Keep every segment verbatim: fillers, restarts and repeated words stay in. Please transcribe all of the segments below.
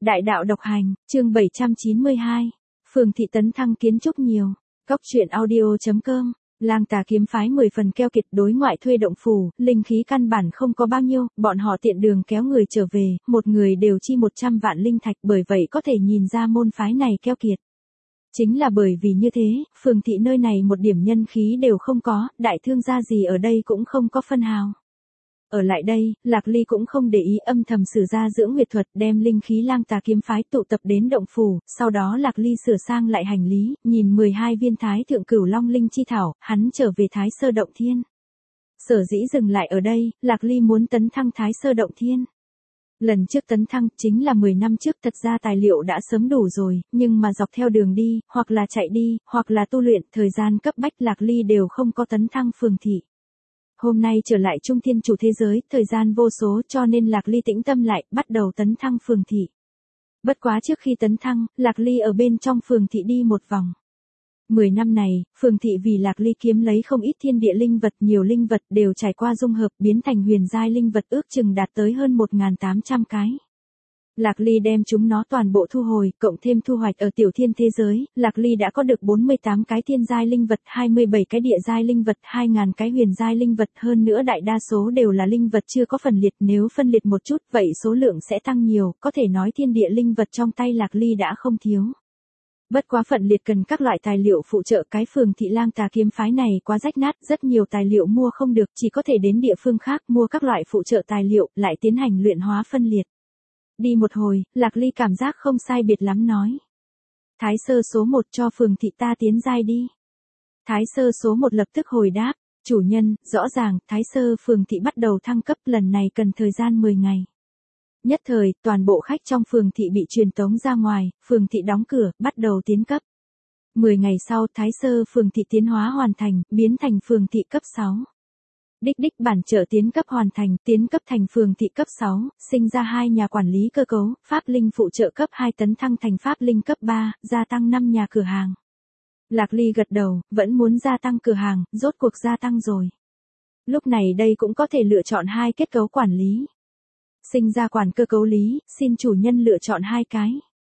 Đại đạo độc hành, chương bảy trăm chín mươi hai. Phường thị tấn thăng kiến trúc nhiều. Cóc truyện audio.com. Lang Tà kiếm phái mười phần keo kiệt, đối ngoại thuê động phủ, linh khí căn bản không có bao nhiêu, bọn họ tiện đường kéo người trở về, một người đều chi một trăm vạn linh thạch, bởi vậy có thể nhìn ra môn phái này keo kiệt. Chính là bởi vì như thế, phường thị nơi này một điểm nhân khí đều không có, đại thương gia gì ở đây cũng không có phân hào. Ở lại đây, Lạc Ly cũng không để ý, âm thầm sử ra dưỡng huyệt thuật, đem linh khí Lang Tà kiếm phái tụ tập đến động phủ, sau đó Lạc Ly sửa sang lại hành lý, nhìn mười hai viên thái thượng cửu long linh chi thảo, hắn trở về Thái Sơ Động Thiên. Sở dĩ dừng lại ở đây, Lạc Ly muốn tấn thăng Thái Sơ Động Thiên. Lần trước tấn thăng chính là mười năm trước, thật ra tài liệu đã sớm đủ rồi, nhưng mà dọc theo đường đi, hoặc là chạy đi, hoặc là tu luyện, thời gian cấp bách Lạc Ly đều không có tấn thăng phường thị. Hôm nay trở lại Trung Thiên chủ thế giới, thời gian vô số cho nên Lạc Ly tĩnh tâm lại, bắt đầu tấn thăng phường thị. Bất quá trước khi tấn thăng, Lạc Ly ở bên trong phường thị đi một vòng. Mười năm này, phường thị vì Lạc Ly kiếm lấy không ít thiên địa linh vật, nhiều linh vật đều trải qua dung hợp biến thành huyền giai linh vật, ước chừng đạt tới hơn một nghìn tám trăm cái. Lạc Ly đem chúng nó toàn bộ thu hồi, cộng thêm thu hoạch ở tiểu thiên thế giới, Lạc Ly đã có được bốn mươi tám cái thiên giai linh vật, hai mươi bảy cái địa giai linh vật, hai nghìn cái huyền giai linh vật, hơn nữa đại đa số đều là linh vật chưa có phân liệt, nếu phân liệt một chút, vậy số lượng sẽ tăng nhiều, có thể nói thiên địa linh vật trong tay Lạc Ly đã không thiếu. Bất quá phận liệt cần các loại tài liệu phụ trợ, cái phường thị Lang Tà kiếm phái này quá rách nát, rất nhiều tài liệu mua không được, chỉ có thể đến địa phương khác mua các loại phụ trợ tài liệu, lại tiến hành luyện hóa phân liệt. Đi một hồi, Lạc Ly cảm giác không sai biệt lắm nói. Thái Sơ số một cho phường thị ta tiến giai đi. Thái Sơ số một lập tức hồi đáp, chủ nhân, rõ ràng, Thái Sơ phường thị bắt đầu thăng cấp, lần này cần thời gian mười ngày. Nhất thời, toàn bộ khách trong phường thị bị truyền tống ra ngoài, phường thị đóng cửa, bắt đầu tiến cấp. mười ngày sau, Thái Sơ phường thị tiến hóa hoàn thành, biến thành phường thị cấp sáu. Đích đích bản trợ tiến cấp hoàn thành, tiến cấp thành phường thị cấp sáu, sinh ra hai nhà quản lý cơ cấu, pháp linh phụ trợ cấp hai tấn thăng thành pháp linh cấp ba, gia tăng năm nhà cửa hàng. Lạc Ly gật đầu, vẫn muốn gia tăng cửa hàng, rốt cuộc gia tăng rồi. Lúc này đây cũng có thể lựa chọn hai kết cấu quản lý. Sinh ra quản cơ cấu lý, xin chủ nhân lựa chọn hai cái.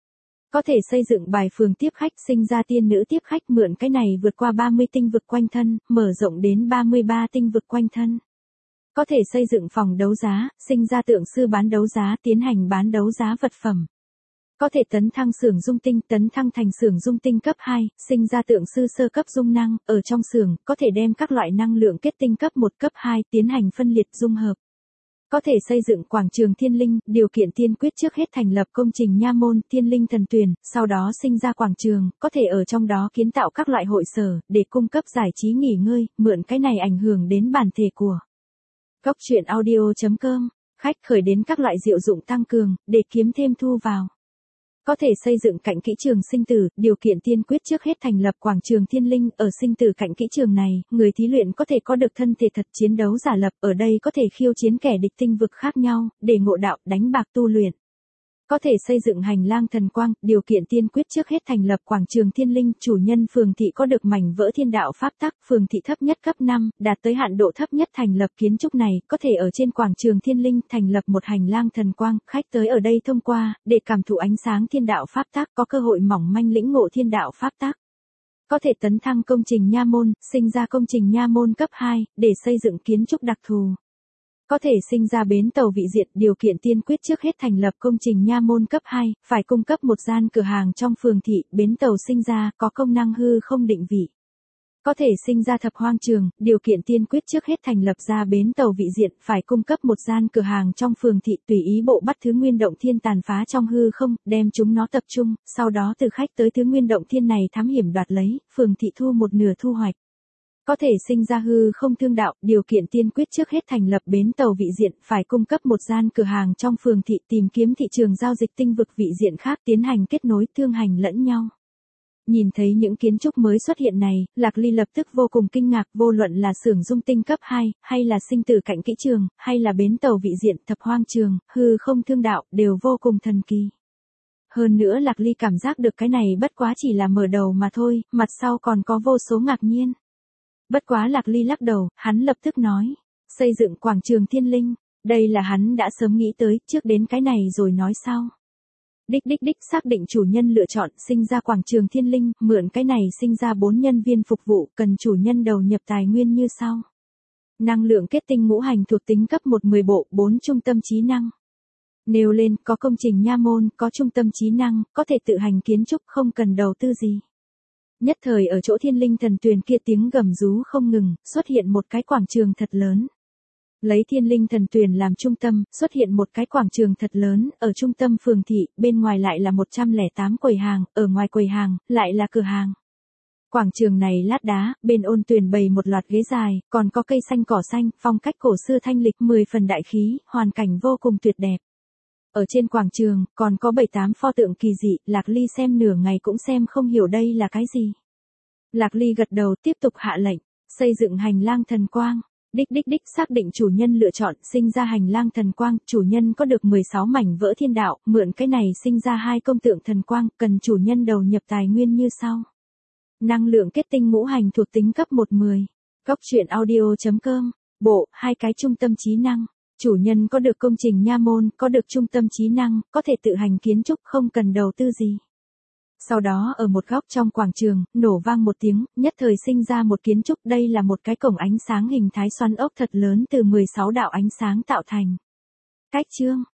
Có thể xây dựng bài phường tiếp khách, sinh ra tiên nữ tiếp khách, mượn cái này vượt qua ba mươi tinh vực quanh thân, mở rộng đến ba mươi ba tinh vực quanh thân. Có thể xây dựng phòng đấu giá, sinh ra tượng sư bán đấu giá, tiến hành bán đấu giá vật phẩm. Có thể tấn thăng xưởng dung tinh, tấn thăng thành xưởng dung tinh cấp hai, sinh ra tượng sư sơ cấp dung năng, ở trong xưởng, có thể đem các loại năng lượng kết tinh cấp một cấp hai, tiến hành phân liệt dung hợp. Có thể xây dựng quảng trường thiên linh, điều kiện tiên quyết trước hết thành lập công trình nha môn, thiên linh thần tuyển, sau đó sinh ra quảng trường, có thể ở trong đó kiến tạo các loại hội sở, để cung cấp giải trí nghỉ ngơi, mượn cái này ảnh hưởng đến bản thể của. Cóc truyện audio.com, khách khởi đến các loại diệu dụng tăng cường, để kiếm thêm thu vào. Có thể xây dựng cạnh kỹ trường sinh tử, điều kiện tiên quyết trước hết thành lập quảng trường thiên linh, ở sinh tử cạnh kỹ trường này, người thí luyện có thể có được thân thể thật, chiến đấu giả lập, ở đây có thể khiêu chiến kẻ địch tinh vực khác nhau, để ngộ đạo, đánh bạc tu luyện. Có thể xây dựng hành lang thần quang, điều kiện tiên quyết trước hết thành lập quảng trường thiên linh, chủ nhân phường thị có được mảnh vỡ thiên đạo pháp tắc, phường thị thấp nhất cấp năm, đạt tới hạn độ thấp nhất thành lập kiến trúc này, có thể ở trên quảng trường thiên linh thành lập một hành lang thần quang, khách tới ở đây thông qua, để cảm thụ ánh sáng thiên đạo pháp tắc, có cơ hội mỏng manh lĩnh ngộ thiên đạo pháp tắc. Có thể tấn thăng công trình nha môn, sinh ra công trình nha môn cấp hai, để xây dựng kiến trúc đặc thù. Có thể sinh ra bến tàu vị diện, điều kiện tiên quyết trước hết thành lập công trình nha môn cấp hai, phải cung cấp một gian cửa hàng trong phường thị, bến tàu sinh ra, có công năng hư không định vị. Có thể sinh ra thập hoang trường, điều kiện tiên quyết trước hết thành lập ra bến tàu vị diện, phải cung cấp một gian cửa hàng trong phường thị, tùy ý bộ bắt thứ nguyên động thiên tàn phá trong hư không, đem chúng nó tập trung, sau đó từ khách tới thứ nguyên động thiên này thám hiểm đoạt lấy, phường thị thu một nửa thu hoạch. Có thể sinh ra hư không thương đạo, điều kiện tiên quyết trước hết thành lập bến tàu vị diện, phải cung cấp một gian cửa hàng trong phường thị, tìm kiếm thị trường giao dịch tinh vực vị diện khác, tiến hành kết nối, thương hành lẫn nhau. Nhìn thấy những kiến trúc mới xuất hiện này, Lạc Ly lập tức vô cùng kinh ngạc, vô luận là xưởng dung tinh cấp hai, hay là sinh tử cạnh kỹ trường, hay là bến tàu vị diện, thập hoang trường, hư không thương đạo, đều vô cùng thần kỳ. Hơn nữa Lạc Ly cảm giác được cái này bất quá chỉ là mở đầu mà thôi, mặt sau còn có vô số ngạc nhiên. Bất quá Lạc Ly lắc đầu, hắn lập tức nói, xây dựng quảng trường thiên linh, đây là hắn đã sớm nghĩ tới, trước đến cái này rồi nói sau. Đích đích đích xác định chủ nhân lựa chọn sinh ra quảng trường thiên linh, mượn cái này sinh ra bốn nhân viên phục vụ, cần chủ nhân đầu nhập tài nguyên như sau. Năng lượng kết tinh ngũ hành thuộc tính cấp một mười bộ, bốn trung tâm trí năng. Nêu lên, có công trình nha môn, có trung tâm trí năng, có thể tự hành kiến trúc không cần đầu tư gì. Nhất thời ở chỗ thiên linh thần tuyền kia tiếng gầm rú không ngừng, xuất hiện một cái quảng trường thật lớn. Lấy thiên linh thần tuyền làm trung tâm, xuất hiện một cái quảng trường thật lớn, ở trung tâm phường thị, bên ngoài lại là một trăm lẻ tám quầy hàng, ở ngoài quầy hàng, lại là cửa hàng. Quảng trường này lát đá, bên ôn tuyền bày một loạt ghế dài, còn có cây xanh cỏ xanh, phong cách cổ xưa thanh lịch, mười phần đại khí, hoàn cảnh vô cùng tuyệt đẹp. Ở trên quảng trường, còn có bảy tám pho tượng kỳ dị, Lạc Ly xem nửa ngày cũng xem không hiểu đây là cái gì. Lạc Ly gật đầu tiếp tục hạ lệnh, xây dựng hành lang thần quang. Đích đích đích xác định chủ nhân lựa chọn, sinh ra hành lang thần quang, chủ nhân có được mười sáu mảnh vỡ thiên đạo, mượn cái này sinh ra hai công tượng thần quang, cần chủ nhân đầu nhập tài nguyên như sau. Năng lượng kết tinh ngũ hành thuộc tính cấp một mười. Góc truyện audio.com. Bộ, hai cái trung tâm trí năng. Chủ nhân có được công trình nha môn, có được trung tâm trí năng, có thể tự hành kiến trúc không cần đầu tư gì. Sau đó ở một góc trong quảng trường, nổ vang một tiếng, nhất thời sinh ra một kiến trúc, đây là một cái cổng ánh sáng hình thái xoắn ốc thật lớn từ mười sáu đạo ánh sáng tạo thành. Cách chương,